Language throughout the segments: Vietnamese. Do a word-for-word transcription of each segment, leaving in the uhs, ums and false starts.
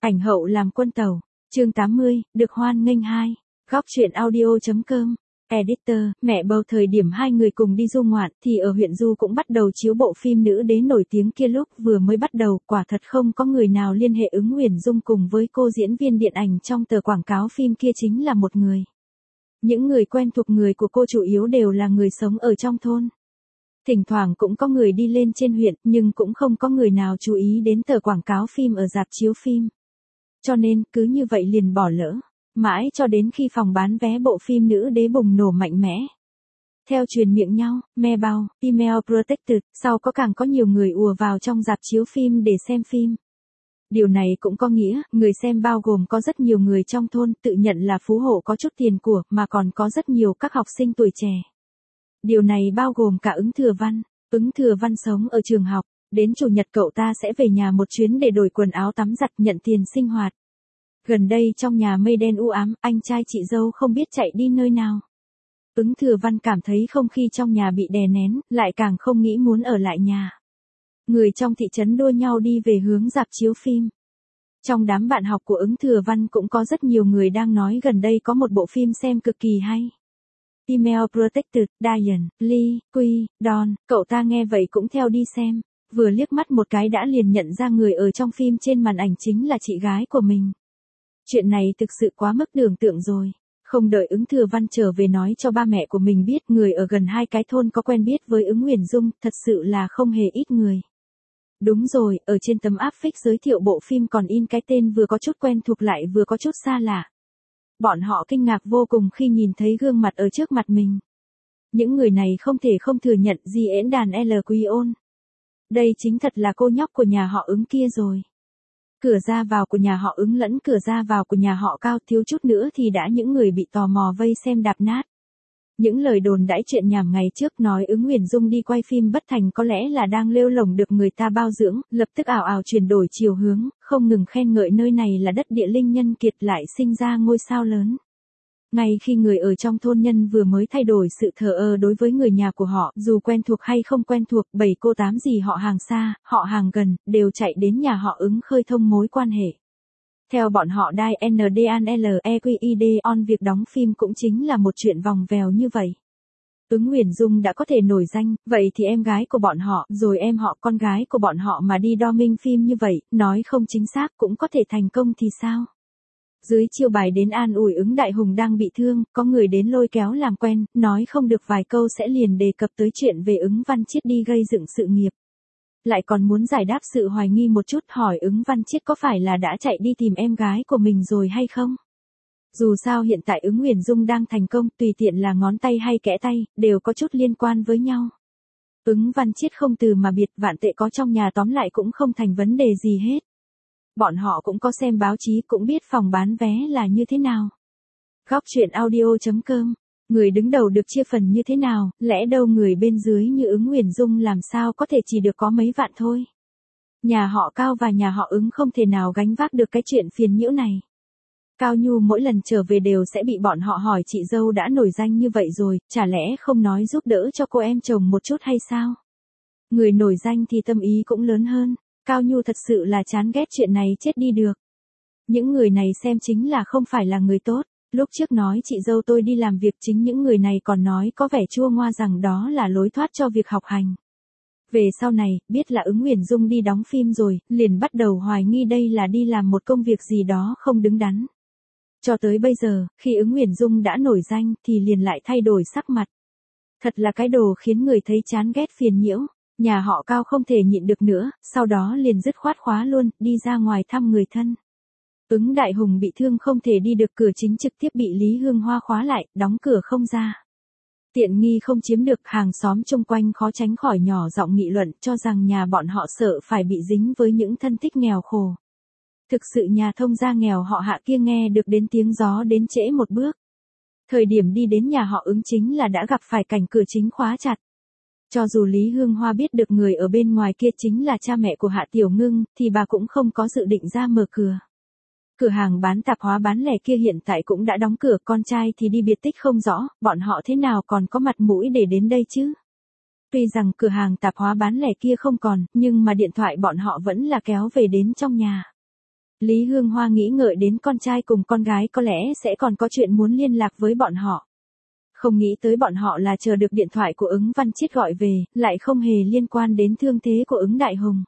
Ảnh hậu làm quân tàu. Chương tám mươi, được hoan nghênh hai. Góc truyện audio.com. Editor, mẹ bầu thời điểm hai người cùng đi du ngoạn thì ở huyện Du cũng bắt đầu chiếu bộ phim nữ đế nổi tiếng kia, lúc vừa mới bắt đầu quả thật không có người nào liên hệ Ứng Huyền Dung cùng với cô diễn viên điện ảnh trong tờ quảng cáo phim kia chính là một người. Những người quen thuộc người của cô chủ yếu đều là người sống ở trong thôn. Thỉnh thoảng cũng có người đi lên trên huyện nhưng cũng không có người nào chú ý đến tờ quảng cáo phim ở rạp chiếu phim. Cho nên cứ như vậy liền bỏ lỡ. Mãi cho đến khi phòng bán vé bộ phim nữ đế bùng nổ mạnh mẽ. Theo truyền miệng nhau, me bao, email protected, sau có càng có nhiều người ùa vào trong rạp chiếu phim để xem phim. Điều này cũng có nghĩa, người xem bao gồm có rất nhiều người trong thôn tự nhận là phú hộ có chút tiền của, mà còn có rất nhiều các học sinh tuổi trẻ. Điều này bao gồm cả Ứng Thừa Văn. Ứng Thừa Văn sống ở trường học, đến chủ nhật cậu ta sẽ về nhà một chuyến để đổi quần áo tắm giặt nhận tiền sinh hoạt. Gần đây trong nhà mây đen u ám, anh trai chị dâu không biết chạy đi nơi nào. Ứng Thừa Văn cảm thấy không khí trong nhà bị đè nén, lại càng không nghĩ muốn ở lại nhà. Người trong thị trấn đua nhau đi về hướng rạp chiếu phim. Trong đám bạn học của Ứng Thừa Văn cũng có rất nhiều người đang nói gần đây có một bộ phim xem cực kỳ hay. Email Protected, Diane, Lee, Quy, Don, cậu ta nghe vậy cũng theo đi xem, vừa liếc mắt một cái đã liền nhận ra người ở trong phim trên màn ảnh chính là chị gái của mình. Chuyện này thực sự quá mức tưởng tượng rồi. Không đợi Ứng Thừa Văn trở về nói cho ba mẹ của mình biết, người ở gần hai cái thôn có quen biết với Ứng Huyền Dung, thật sự là không hề ít người. Đúng rồi, ở trên tấm áp phích giới thiệu bộ phim còn in cái tên vừa có chút quen thuộc lại vừa có chút xa lạ. Bọn họ kinh ngạc vô cùng khi nhìn thấy gương mặt ở trước mặt mình. Những người này không thể không thừa nhận gì ễn đàn L. Quy Ôn. Đây chính thật là cô nhóc của nhà họ Ứng kia rồi. Cửa ra vào của nhà họ Ứng lẫn cửa ra vào của nhà họ Cao thiếu chút nữa thì đã những người bị tò mò vây xem đạp nát. Những lời đồn đãi chuyện nhảm ngày trước nói Ứng Huyền Dung đi quay phim bất thành có lẽ là đang lêu lổng được người ta bao dưỡng, lập tức ảo ảo chuyển đổi chiều hướng, không ngừng khen ngợi nơi này là đất địa linh nhân kiệt lại sinh ra ngôi sao lớn. Ngay khi người ở trong thôn nhân vừa mới thay đổi sự thờ ơ đối với người nhà của họ, dù quen thuộc hay không quen thuộc, bảy cô tám gì họ hàng xa, họ hàng gần, đều chạy đến nhà họ Ứng khơi thông mối quan hệ. Theo bọn họ đai en đê en lờ e quy i đê on việc đóng phim cũng chính là một chuyện vòng vèo như vậy. Ứng Huyền Dung đã có thể nổi danh, vậy thì em gái của bọn họ, rồi em họ con gái của bọn họ mà đi đo minh phim như vậy, nói không chính xác cũng có thể thành công thì sao? Dưới chiêu bài đến an ủi Ứng Đại Hùng đang bị thương, có người đến lôi kéo làm quen, nói không được vài câu sẽ liền đề cập tới chuyện về Ứng Văn Chiết đi gây dựng sự nghiệp. Lại còn muốn giải đáp sự hoài nghi một chút, hỏi Ứng Văn Chiết có phải là đã chạy đi tìm em gái của mình rồi hay không? Dù sao hiện tại Ứng Huyền Dung đang thành công, tùy tiện là ngón tay hay kẽ tay, đều có chút liên quan với nhau. Ứng Văn Chiết không từ mà biệt, vạn tệ có trong nhà tóm lại cũng không thành vấn đề gì hết. Bọn họ cũng có xem báo chí, cũng biết phòng bán vé là như thế nào. Góc truyện audio.com. Người đứng đầu được chia phần như thế nào, lẽ đâu người bên dưới như Ứng Huyền Dung làm sao có thể chỉ được có mấy vạn thôi. Nhà họ Cao và nhà họ Ứng không thể nào gánh vác được cái chuyện phiền nhiễu này. Cao Nhu mỗi lần trở về đều sẽ bị bọn họ hỏi chị dâu đã nổi danh như vậy rồi, chả lẽ không nói giúp đỡ cho cô em chồng một chút hay sao? Người nổi danh thì tâm ý cũng lớn hơn. Cao Nhu thật sự là chán ghét chuyện này chết đi được. Những người này xem chính là không phải là người tốt. Lúc trước nói chị dâu tôi đi làm việc, chính những người này còn nói có vẻ chua ngoa rằng đó là lối thoát cho việc học hành. Về sau này, biết là Ứng Huyền Dung đi đóng phim rồi, liền bắt đầu hoài nghi đây là đi làm một công việc gì đó không đứng đắn. Cho tới bây giờ, khi Ứng Huyền Dung đã nổi danh thì liền lại thay đổi sắc mặt. Thật là cái đồ khiến người thấy chán ghét phiền nhiễu. Nhà họ Cao không thể nhịn được nữa, sau đó liền dứt khoát khóa luôn, đi ra ngoài thăm người thân. Ứng Đại Hùng bị thương không thể đi được, cửa chính trực tiếp bị Lý Hương Hoa khóa lại, đóng cửa không ra. Tiện nghi không chiếm được, hàng xóm chung quanh khó tránh khỏi nhỏ giọng nghị luận, cho rằng nhà bọn họ sợ phải bị dính với những thân thích nghèo khổ. Thực sự nhà thông gia nghèo họ Hạ kia nghe được đến tiếng gió đến trễ một bước. Thời điểm đi đến nhà họ Ứng chính là đã gặp phải cảnh cửa chính khóa chặt. Cho dù Lý Hương Hoa biết được người ở bên ngoài kia chính là cha mẹ của Hạ Tiểu Ngưng, thì bà cũng không có dự định ra mở cửa. Cửa hàng bán tạp hóa bán lẻ kia hiện tại cũng đã đóng cửa, con trai thì đi biệt tích không rõ, bọn họ thế nào còn có mặt mũi để đến đây chứ? Tuy rằng cửa hàng tạp hóa bán lẻ kia không còn, nhưng mà điện thoại bọn họ vẫn là kéo về đến trong nhà. Lý Hương Hoa nghĩ ngợi đến con trai cùng con gái có lẽ sẽ còn có chuyện muốn liên lạc với bọn họ. Không nghĩ tới bọn họ là chờ được điện thoại của ứng Văn Chiết gọi về, lại không hề liên quan đến thương thế của ứng Đại Hùng.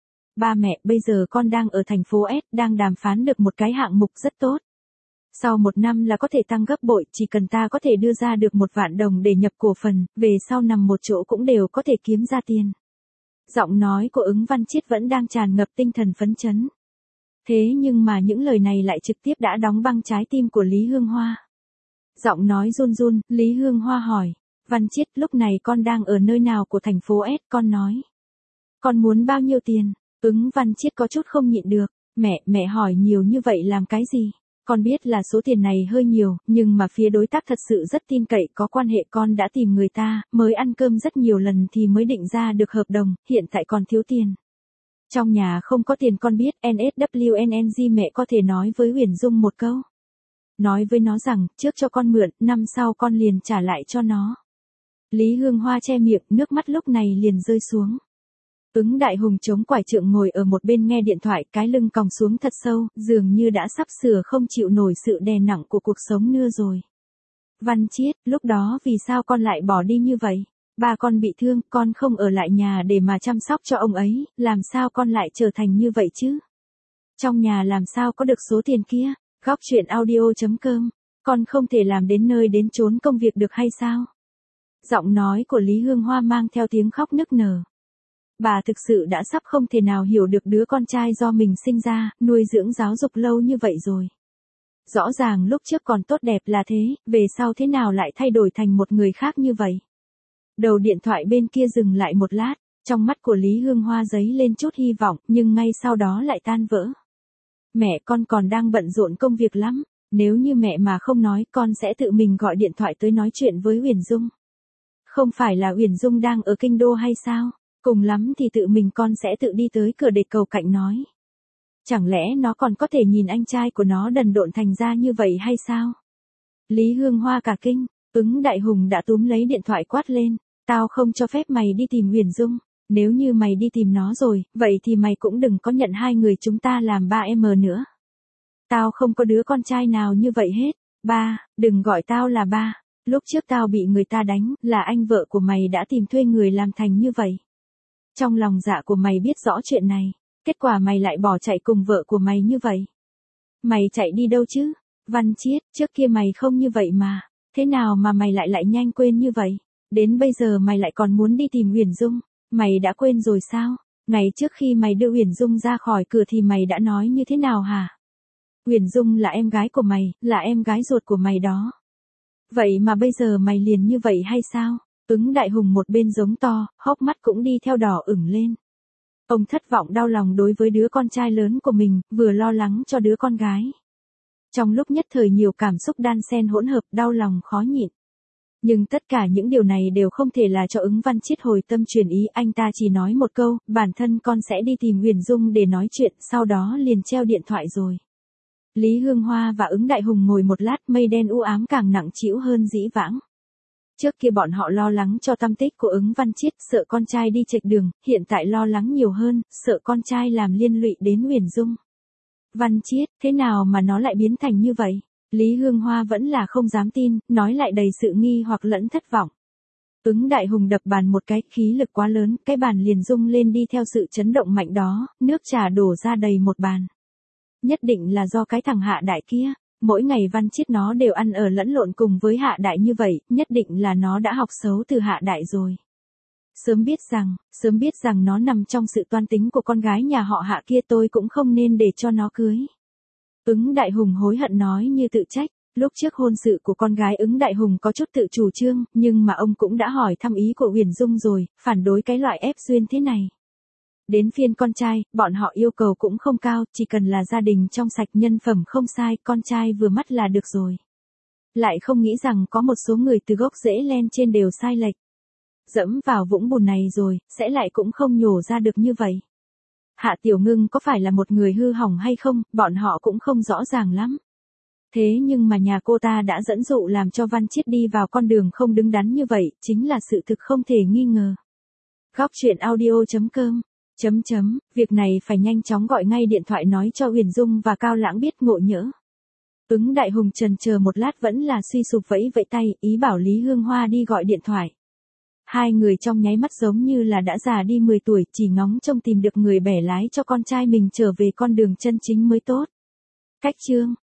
Ba mẹ, bây giờ con đang ở thành phố S, đang đàm phán được một cái hạng mục rất tốt. Sau một năm là có thể tăng gấp bội, chỉ cần ta có thể đưa ra được một vạn đồng để nhập cổ phần, về sau nằm một chỗ cũng đều có thể kiếm ra tiền. Giọng nói của ứng Văn Chiết vẫn đang tràn ngập tinh thần phấn chấn. Thế nhưng mà những lời này lại trực tiếp đã đóng băng trái tim của Lý Hương Hoa. Giọng nói run run, Lý Hương Hoa hỏi, Văn Chiết, lúc này con đang ở nơi nào của thành phố S, con nói. Con muốn bao nhiêu tiền? Ứng Văn Chiết có chút không nhịn được, mẹ, mẹ hỏi nhiều như vậy làm cái gì? Con biết là số tiền này hơi nhiều, nhưng mà phía đối tác thật sự rất tin cậy, có quan hệ, con đã tìm người ta, mới ăn cơm rất nhiều lần thì mới định ra được hợp đồng, hiện tại còn thiếu tiền. Trong nhà không có tiền, con biết, en ét vê en en giê mẹ có thể nói với Huyền Dung một câu. Nói với nó rằng, trước cho con mượn, năm sau con liền trả lại cho nó. Lý Hương Hoa che miệng, nước mắt lúc này liền rơi xuống. Ứng Đại Hùng chống quải trượng ngồi ở một bên nghe điện thoại, cái lưng còng xuống thật sâu, dường như đã sắp sửa không chịu nổi sự đè nặng của cuộc sống nữa rồi. Văn Chiết, lúc đó vì sao con lại bỏ đi như vậy? Ba con bị thương, con không ở lại nhà để mà chăm sóc cho ông ấy, làm sao con lại trở thành như vậy chứ? Trong nhà làm sao có được số tiền kia? Góc truyện audio chấm com, con không thể làm đến nơi đến chốn công việc được hay sao? Giọng nói của Lý Hương Hoa mang theo tiếng khóc nức nở. Bà thực sự đã sắp không thể nào hiểu được đứa con trai do mình sinh ra, nuôi dưỡng giáo dục lâu như vậy rồi. Rõ ràng lúc trước còn tốt đẹp là thế, về sau thế nào lại thay đổi thành một người khác như vậy? Đầu điện thoại bên kia dừng lại một lát, trong mắt của Lý Hương Hoa dấy lên chút hy vọng, nhưng ngay sau đó lại tan vỡ. Mẹ, con còn đang bận rộn công việc lắm, nếu như mẹ mà không nói, con sẽ tự mình gọi điện thoại tới nói chuyện với Huyền Dung. Không phải là Huyền Dung đang ở kinh đô hay sao? Cùng lắm thì tự mình con sẽ tự đi tới cửa để cầu cạnh nói. Chẳng lẽ nó còn có thể nhìn anh trai của nó đần độn thành ra như vậy hay sao? Lý Hương Hoa cả kinh, ứng Đại Hùng đã túm lấy điện thoại quát lên, tao không cho phép mày đi tìm Huyền Dung, nếu như mày đi tìm nó rồi, vậy thì mày cũng đừng có nhận hai người chúng ta làm ba em nữa. Tao không có đứa con trai nào như vậy hết, ba, đừng gọi tao là ba, lúc trước tao bị người ta đánh, là anh vợ của mày đã tìm thuê người làm thành như vậy. Trong lòng dạ của mày biết rõ chuyện này, kết quả mày lại bỏ chạy cùng vợ của mày như vậy. Mày chạy đi đâu chứ? Văn Chiết, trước kia mày không như vậy mà, thế nào mà mày lại lại nhanh quên như vậy? Đến bây giờ mày lại còn muốn đi tìm Huyền Dung, mày đã quên rồi sao? Ngày trước khi mày đưa Huyền Dung ra khỏi cửa thì mày đã nói như thế nào hả? Huyền Dung là em gái của mày, là em gái ruột của mày đó. Vậy mà bây giờ mày liền như vậy hay sao? Ứng Đại Hùng một bên giống to, hốc mắt cũng đi theo đỏ ửng lên. Ông thất vọng đau lòng đối với đứa con trai lớn của mình, vừa lo lắng cho đứa con gái. Trong lúc nhất thời nhiều cảm xúc đan xen hỗn hợp, đau lòng khó nhịn. Nhưng tất cả những điều này đều không thể là cho ứng Văn Chiết hồi tâm truyền ý, anh ta chỉ nói một câu, bản thân con sẽ đi tìm Huyền Dung để nói chuyện, sau đó liền treo điện thoại rồi. Lý Hương Hoa và ứng Đại Hùng ngồi một lát, mây đen u ám càng nặng trĩu hơn dĩ vãng. Trước kia bọn họ lo lắng cho tâm tích của ứng Văn Chiết, sợ con trai đi chệch đường, hiện tại lo lắng nhiều hơn, sợ con trai làm liên lụy đến Huyền Dung. Văn Chiết, thế nào mà nó lại biến thành như vậy? Lý Hương Hoa vẫn là không dám tin, nói lại đầy sự nghi hoặc lẫn thất vọng. Ứng Đại Hùng đập bàn một cái, khí lực quá lớn, cái bàn liền rung lên đi theo sự chấn động mạnh đó, nước trà đổ ra đầy một bàn. Nhất định là do cái thằng Hạ Đại kia, mỗi ngày Văn Chiết nó đều ăn ở lẫn lộn cùng với Hạ Đại như vậy, nhất định là nó đã học xấu từ Hạ Đại rồi. Sớm biết rằng, sớm biết rằng nó nằm trong sự toan tính của con gái nhà họ Hạ kia, tôi cũng không nên để cho nó cưới. Ứng Đại Hùng hối hận nói như tự trách, lúc trước hôn sự của con gái ứng Đại Hùng có chút tự chủ trương, nhưng mà ông cũng đã hỏi thăm ý của Huyền Dung rồi, phản đối cái loại ép duyên thế này. Đến phiên con trai, bọn họ yêu cầu cũng không cao, chỉ cần là gia đình trong sạch, nhân phẩm không sai, con trai vừa mắt là được rồi. Lại không nghĩ rằng có một số người từ gốc rễ len trên đều sai lệch. Dẫm vào vũng bùn này rồi, sẽ lại cũng không nhổ ra được như vậy. Hạ Tiểu Ngưng có phải là một người hư hỏng hay không, bọn họ cũng không rõ ràng lắm. Thế nhưng mà nhà cô ta đã dẫn dụ làm cho Văn Chiết đi vào con đường không đứng đắn như vậy, chính là sự thực không thể nghi ngờ. Góc truyện audio chấm com Chấm chấm, việc này phải nhanh chóng gọi ngay điện thoại nói cho Huyền Dung và Cao Lãng biết ngộ nhỡ. Ứng Đại Hùng chần chờ một lát vẫn là suy sụp vẫy vẫy tay, ý bảo Lý Hương Hoa đi gọi điện thoại. Hai người trong nháy mắt giống như là đã già đi mười tuổi, chỉ ngóng trông tìm được người bẻ lái cho con trai mình trở về con đường chân chính mới tốt. Cách chương